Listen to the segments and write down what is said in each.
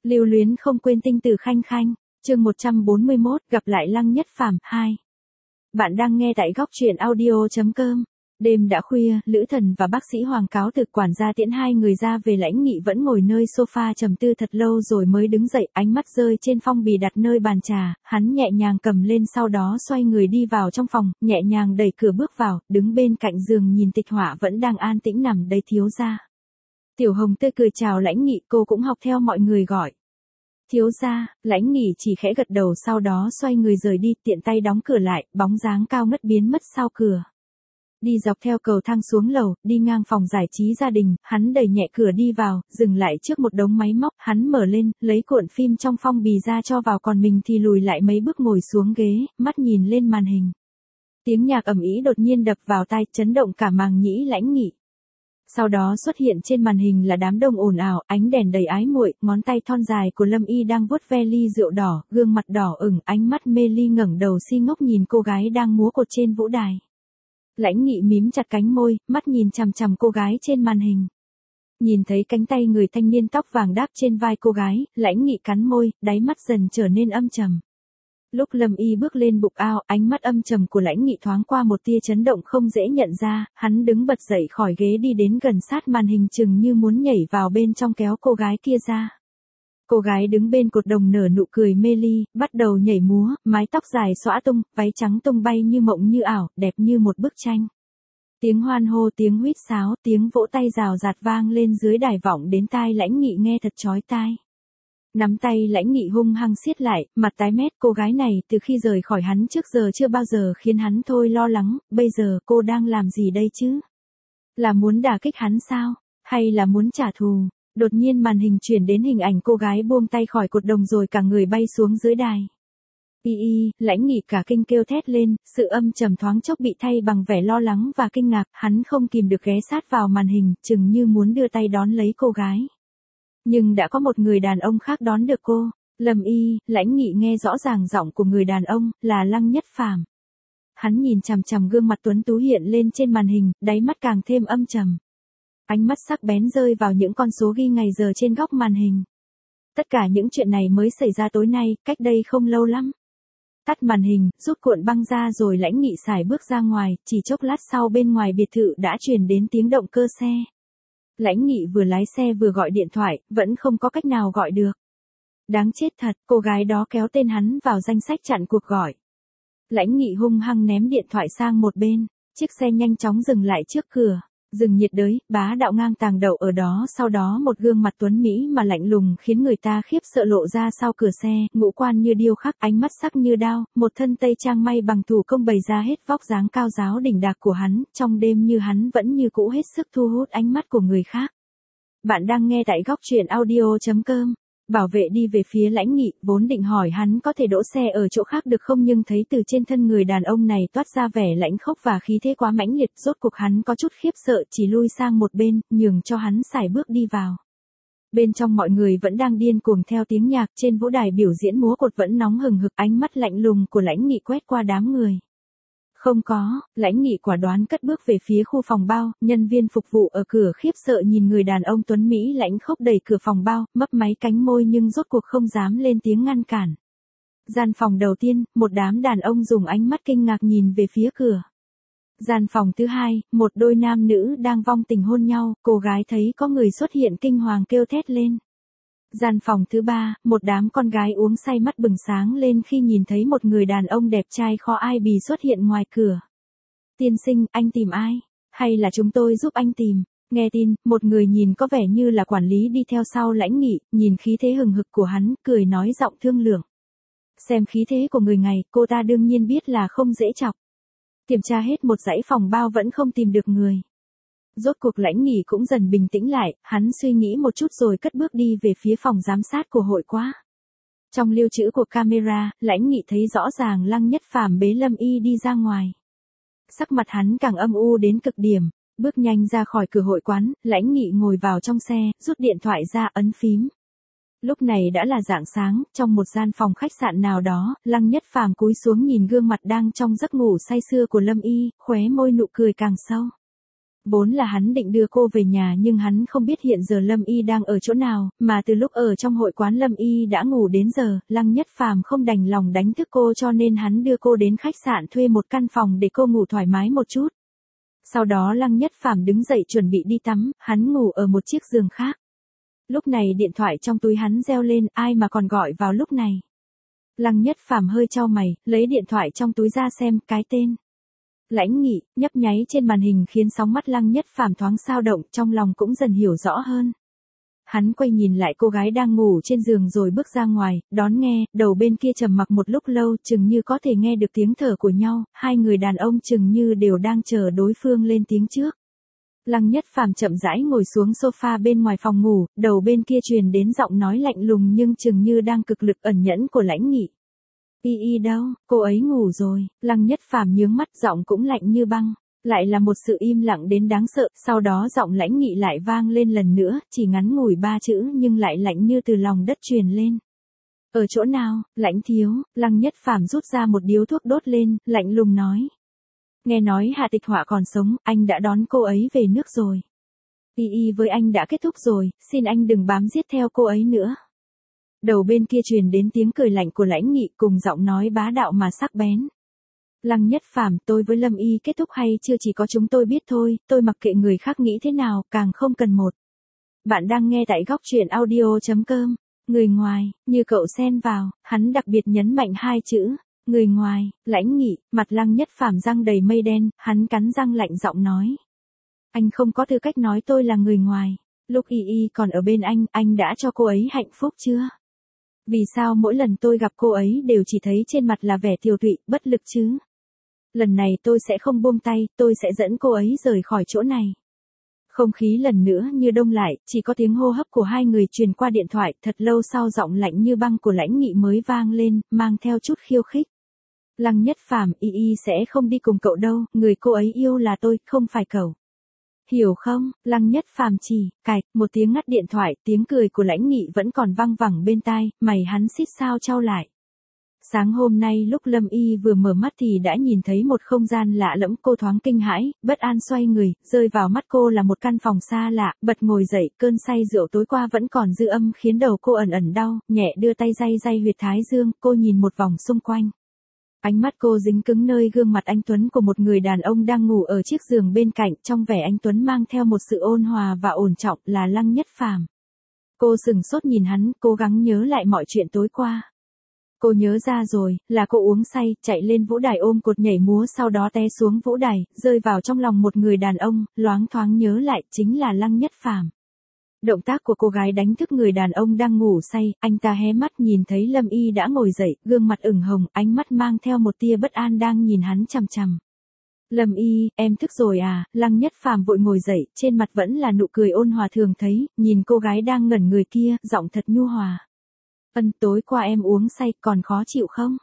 Lưu luyến không quên tinh tử Khanh Khanh, chương 141, gặp lại Lăng Nhất Phàm 2. Bạn đang nghe tại góc truyện audio.com. Đêm đã khuya, Lữ Thần và bác sĩ Hoàng cáo từ quản gia tiễn hai người ra về. Lãnh Nghị vẫn ngồi nơi sofa trầm tư thật lâu rồi mới đứng dậy, ánh mắt rơi trên phong bì đặt nơi bàn trà, hắn nhẹ nhàng cầm lên sau đó xoay người đi vào trong phòng, nhẹ nhàng đẩy cửa bước vào, đứng bên cạnh giường nhìn Tịch Họa vẫn đang an tĩnh nằm đấy. Thiếu gia. Tiểu Hồng tươi cười chào Lãnh Nghị, cô cũng học theo mọi người gọi. Thiếu gia. Lãnh Nghị chỉ khẽ gật đầu sau đó xoay người rời đi, tiện tay đóng cửa lại, bóng dáng cao ngất biến mất sau cửa. Đi dọc theo cầu thang xuống lầu, đi ngang phòng giải trí gia đình, hắn đẩy nhẹ cửa đi vào, dừng lại trước một đống máy móc, hắn mở lên, lấy cuộn phim trong phong bì ra cho vào, còn mình thì lùi lại mấy bước ngồi xuống ghế, mắt nhìn lên màn hình. Tiếng nhạc ầm ĩ đột nhiên đập vào tai, chấn động cả màng nhĩ Lãnh Nghị. Sau đó xuất hiện trên màn hình là đám đông ồn ào, ánh đèn đầy ái muội, ngón tay thon dài của Lâm Y đang vuốt ve ly rượu đỏ, gương mặt đỏ ửng, ánh mắt mê ly ngẩng đầu si ngốc nhìn cô gái đang múa cột trên vũ đài. Lãnh Nghị mím chặt cánh môi, mắt nhìn chằm chằm cô gái trên màn hình. Nhìn thấy cánh tay người thanh niên tóc vàng đáp trên vai cô gái, Lãnh Nghị cắn môi, đáy mắt dần trở nên âm trầm. Lúc Lâm Y bước lên bục ao, ánh mắt âm trầm của Lãnh Nghị thoáng qua một tia chấn động không dễ nhận ra, hắn đứng bật dậy khỏi ghế đi đến gần sát màn hình chừng như muốn nhảy vào bên trong kéo cô gái kia ra. Cô gái đứng bên cột đồng nở nụ cười mê ly, bắt đầu nhảy múa, mái tóc dài xõa tung, váy trắng tung bay như mộng như ảo, đẹp như một bức tranh. Tiếng hoan hô, tiếng huýt sáo, tiếng vỗ tay rào rạt vang lên dưới đài vọng đến tai Lãnh Nghị nghe thật chói tai. Nắm tay Lãnh Nghị hung hăng siết lại, mặt tái mét, cô gái này từ khi rời khỏi hắn trước giờ chưa bao giờ khiến hắn thôi lo lắng, bây giờ cô đang làm gì đây chứ? Là muốn đả kích hắn sao? Hay là muốn trả thù? Đột nhiên màn hình chuyển đến hình ảnh cô gái buông tay khỏi cột đồng rồi cả người bay xuống dưới đài. Lãnh Nghị cả kinh kêu thét lên, sự âm trầm thoáng chốc bị thay bằng vẻ lo lắng và kinh ngạc, hắn không kìm được ghé sát vào màn hình, chừng như muốn đưa tay đón lấy cô gái. Nhưng đã có một người đàn ông khác đón được cô. Lâm Y. Lãnh Nghị nghe rõ ràng giọng của người đàn ông, là Lăng Nhất Phàm. Hắn nhìn chằm chằm gương mặt tuấn tú hiện lên trên màn hình, đáy mắt càng thêm âm trầm. Ánh mắt sắc bén rơi vào những con số ghi ngày giờ trên góc màn hình. Tất cả những chuyện này mới xảy ra tối nay, cách đây không lâu lắm. Tắt màn hình, rút cuộn băng ra rồi Lãnh Nghị sải bước ra ngoài, chỉ chốc lát sau bên ngoài biệt thự đã truyền đến tiếng động cơ xe. Lãnh Nghị vừa lái xe vừa gọi điện thoại, vẫn không có cách nào gọi được. Đáng chết thật, cô gái đó kéo tên hắn vào danh sách chặn cuộc gọi. Lãnh Nghị hung hăng ném điện thoại sang một bên, chiếc xe nhanh chóng dừng lại trước cửa. Rừng nhiệt đới, bá đạo ngang tàng đậu ở đó, sau đó một gương mặt tuấn mỹ mà lạnh lùng khiến người ta khiếp sợ lộ ra sau cửa xe, ngũ quan như điêu khắc, ánh mắt sắc như đao, một thân tây trang may bằng thủ công bày ra hết vóc dáng cao ráo đỉnh đạc của hắn, trong đêm như hắn vẫn như cũ hết sức thu hút ánh mắt của người khác. Bạn đang nghe tại góc truyện audio.com. Bảo vệ đi về phía Lãnh Nghị, vốn định hỏi hắn có thể đỗ xe ở chỗ khác được không, nhưng thấy từ trên thân người đàn ông này toát ra vẻ lãnh khốc và khí thế quá mãnh liệt, rốt cuộc hắn có chút khiếp sợ, chỉ lui sang một bên, nhường cho hắn sải bước đi vào. Bên trong mọi người vẫn đang điên cuồng theo tiếng nhạc, trên vũ đài biểu diễn múa cột vẫn nóng hừng hực, ánh mắt lạnh lùng của Lãnh Nghị quét qua đám người. Không có. Lãnh Nghị quả đoán cất bước về phía khu phòng bao, nhân viên phục vụ ở cửa khiếp sợ nhìn người đàn ông tuấn Mỹ lãnh khốc đẩy cửa phòng bao, mấp máy cánh môi nhưng rốt cuộc không dám lên tiếng ngăn cản. Gian phòng đầu tiên, một đám đàn ông dùng ánh mắt kinh ngạc nhìn về phía cửa. Gian phòng thứ hai, một đôi nam nữ đang vong tình hôn nhau, cô gái thấy có người xuất hiện kinh hoàng kêu thét lên. Gian phòng thứ ba, một đám con gái uống say mắt bừng sáng lên khi nhìn thấy một người đàn ông đẹp trai khó ai bì xuất hiện ngoài cửa. Tiên sinh, anh tìm ai? Hay là chúng tôi giúp anh tìm? Nghe tin, một người nhìn có vẻ như là quản lý đi theo sau Lãnh Nghị, nhìn khí thế hừng hực của hắn, cười nói giọng thương lượng. Xem khí thế của người này, cô ta đương nhiên biết là không dễ chọc. Kiểm tra hết một dãy phòng bao vẫn không tìm được người. Rốt cuộc Lãnh Nghị cũng dần bình tĩnh lại, hắn suy nghĩ một chút rồi cất bước đi về phía phòng giám sát của hội quá. Trong lưu trữ của camera, Lãnh Nghị thấy rõ ràng Lăng Nhất Phàm bế Lâm Y đi ra ngoài. Sắc mặt hắn càng âm u đến cực điểm, bước nhanh ra khỏi cửa hội quán, Lãnh Nghị ngồi vào trong xe, rút điện thoại ra ấn phím. Lúc này đã là rạng sáng, trong một gian phòng khách sạn nào đó, Lăng Nhất Phàm cúi xuống nhìn gương mặt đang trong giấc ngủ say sưa của Lâm Y, khóe môi nụ cười càng sâu. Vốn là hắn định đưa cô về nhà nhưng hắn không biết hiện giờ Lâm Y đang ở chỗ nào, mà từ lúc ở trong hội quán Lâm Y đã ngủ đến giờ, Lăng Nhất Phàm không đành lòng đánh thức cô cho nên hắn đưa cô đến khách sạn thuê một căn phòng để cô ngủ thoải mái một chút. Sau đó Lăng Nhất Phàm đứng dậy chuẩn bị đi tắm, hắn ngủ ở một chiếc giường khác. Lúc này điện thoại trong túi hắn reo lên, ai mà còn gọi vào lúc này. Lăng Nhất Phàm hơi chau mày, lấy điện thoại trong túi ra xem, cái tên Lãnh Nghị, nhấp nháy trên màn hình khiến sóng mắt Lăng Nhất Phàm thoáng xao động, trong lòng cũng dần hiểu rõ hơn. Hắn quay nhìn lại cô gái đang ngủ trên giường rồi bước ra ngoài, đón nghe, đầu bên kia trầm mặc một lúc lâu, chừng như có thể nghe được tiếng thở của nhau, hai người đàn ông chừng như đều đang chờ đối phương lên tiếng trước. Lăng Nhất Phàm chậm rãi ngồi xuống sofa bên ngoài phòng ngủ, đầu bên kia truyền đến giọng nói lạnh lùng nhưng chừng như đang cực lực ẩn nhẫn của Lãnh Nghị. Y đâu, cô ấy ngủ rồi. Lăng Nhất Phàm nhướng mắt, giọng cũng lạnh như băng. Lại là một sự im lặng đến đáng sợ, sau đó giọng Lãnh Nghị lại vang lên lần nữa, chỉ ngắn ngủi 3 chữ nhưng lại lạnh như từ lòng đất truyền lên. Ở chỗ nào, Lãnh thiếu? Lăng Nhất Phàm rút ra một điếu thuốc đốt lên, lạnh lùng nói. Nghe nói Hạ Tịch Họa còn sống, anh đã đón cô ấy về nước rồi. Y với anh đã kết thúc rồi, xin anh đừng bám giết theo cô ấy nữa. Đầu bên kia truyền đến tiếng cười lạnh của Lãnh Nghị cùng giọng nói bá đạo mà sắc bén. Lăng Nhất Phàm, tôi với Lâm Y kết thúc hay chưa chỉ có chúng tôi biết thôi, tôi mặc kệ người khác nghĩ thế nào, càng không cần một. Bạn đang nghe tại góc truyện audio.com. Người ngoài, như cậu xen vào, hắn đặc biệt nhấn mạnh 2 chữ. Người ngoài, Lãnh Nghị, mặt Lăng Nhất Phàm răng đầy mây đen, hắn cắn răng lạnh giọng nói. Anh không có tư cách nói tôi là người ngoài. Lúc Y còn ở bên anh đã cho cô ấy hạnh phúc chưa? Vì sao mỗi lần tôi gặp cô ấy đều chỉ thấy trên mặt là vẻ tiều tụy, bất lực chứ? Lần này tôi sẽ không buông tay, tôi sẽ dẫn cô ấy rời khỏi chỗ này. Không khí lần nữa như đông lại, chỉ có tiếng hô hấp của hai người truyền qua điện thoại, thật lâu sau giọng lạnh như băng của Lãnh Nghị mới vang lên, mang theo chút khiêu khích. Lăng Nhất Phàm, Y sẽ không đi cùng cậu đâu, người cô ấy yêu là tôi, không phải cậu. Hiểu không? Lăng Nhất Phàm chỉ, cạch, một tiếng ngắt điện thoại, tiếng cười của Lãnh Nghị vẫn còn vang vẳng bên tai, mày hắn xít sao chau lại. Sáng hôm nay lúc Lâm Y vừa mở mắt thì đã nhìn thấy một không gian lạ lẫm, cô thoáng kinh hãi, bất an xoay người, rơi vào mắt cô là một căn phòng xa lạ, bật ngồi dậy, cơn say rượu tối qua vẫn còn dư âm khiến đầu cô ẩn ẩn đau, nhẹ đưa tay day huyệt thái dương, cô nhìn một vòng xung quanh. Ánh mắt cô dính cứng nơi gương mặt anh Tuấn của một người đàn ông đang ngủ ở chiếc giường bên cạnh, trong vẻ anh Tuấn mang theo một sự ôn hòa và ổn trọng, là Lăng Nhất Phàm. Cô sừng sốt nhìn hắn, cố gắng nhớ lại mọi chuyện tối qua. Cô nhớ ra rồi, là cô uống say, chạy lên vũ đài ôm cột nhảy múa sau đó té xuống vũ đài, rơi vào trong lòng một người đàn ông, loáng thoáng nhớ lại, chính là Lăng Nhất Phàm. Động tác của cô gái đánh thức người đàn ông đang ngủ say, anh ta hé mắt nhìn thấy Lâm Y đã ngồi dậy, gương mặt ửng hồng, ánh mắt mang theo một tia bất an đang nhìn hắn chằm chằm. Lâm Y, em thức rồi à? Lăng Nhất Phàm vội ngồi dậy, trên mặt vẫn là nụ cười ôn hòa thường thấy, nhìn cô gái đang ngẩn người kia, giọng thật nhu hòa. Tối qua em uống say, còn khó chịu không?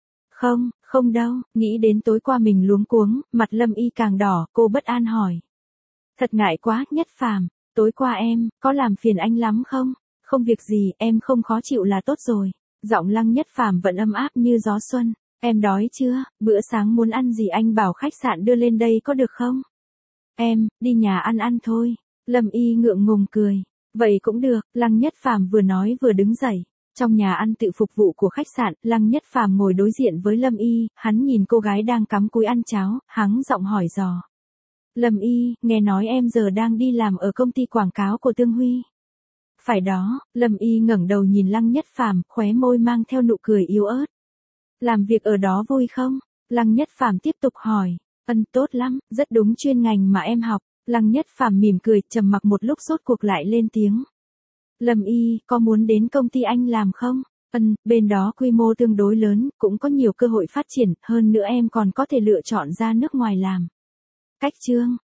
Không đâu, nghĩ đến tối qua mình luống cuống, mặt Lâm Y càng đỏ, cô bất an hỏi. Thật ngại quá, Nhất Phàm, tối qua em, có làm phiền anh lắm không? Không việc gì, em không khó chịu là tốt rồi. Giọng Lăng Nhất Phàm vẫn ấm áp như gió xuân. Em đói chưa? Bữa sáng muốn ăn gì anh bảo khách sạn đưa lên đây có được không? Em, đi nhà ăn thôi. Lâm Y ngượng ngùng cười. Vậy cũng được, Lăng Nhất Phàm vừa nói vừa đứng dậy. Trong nhà ăn tự phục vụ của khách sạn, Lăng Nhất Phàm ngồi đối diện với Lâm Y, hắn nhìn cô gái đang cắm cúi ăn cháo, hắng giọng hỏi dò. Lâm Y, nghe nói em giờ đang đi làm ở công ty quảng cáo của Tương Huy. Phải đó, Lâm Y ngẩng đầu nhìn Lăng Nhất Phàm, khóe môi mang theo nụ cười yếu ớt. Làm việc ở đó vui không? Lăng Nhất Phàm tiếp tục hỏi. Tốt lắm, rất đúng chuyên ngành mà em học. Lăng Nhất Phàm mỉm cười, trầm mặc một lúc rốt cuộc lại lên tiếng. Lâm Y, có muốn đến công ty anh làm không? Bên đó quy mô tương đối lớn, cũng có nhiều cơ hội phát triển, hơn nữa em còn có thể lựa chọn ra nước ngoài làm. Cách chương,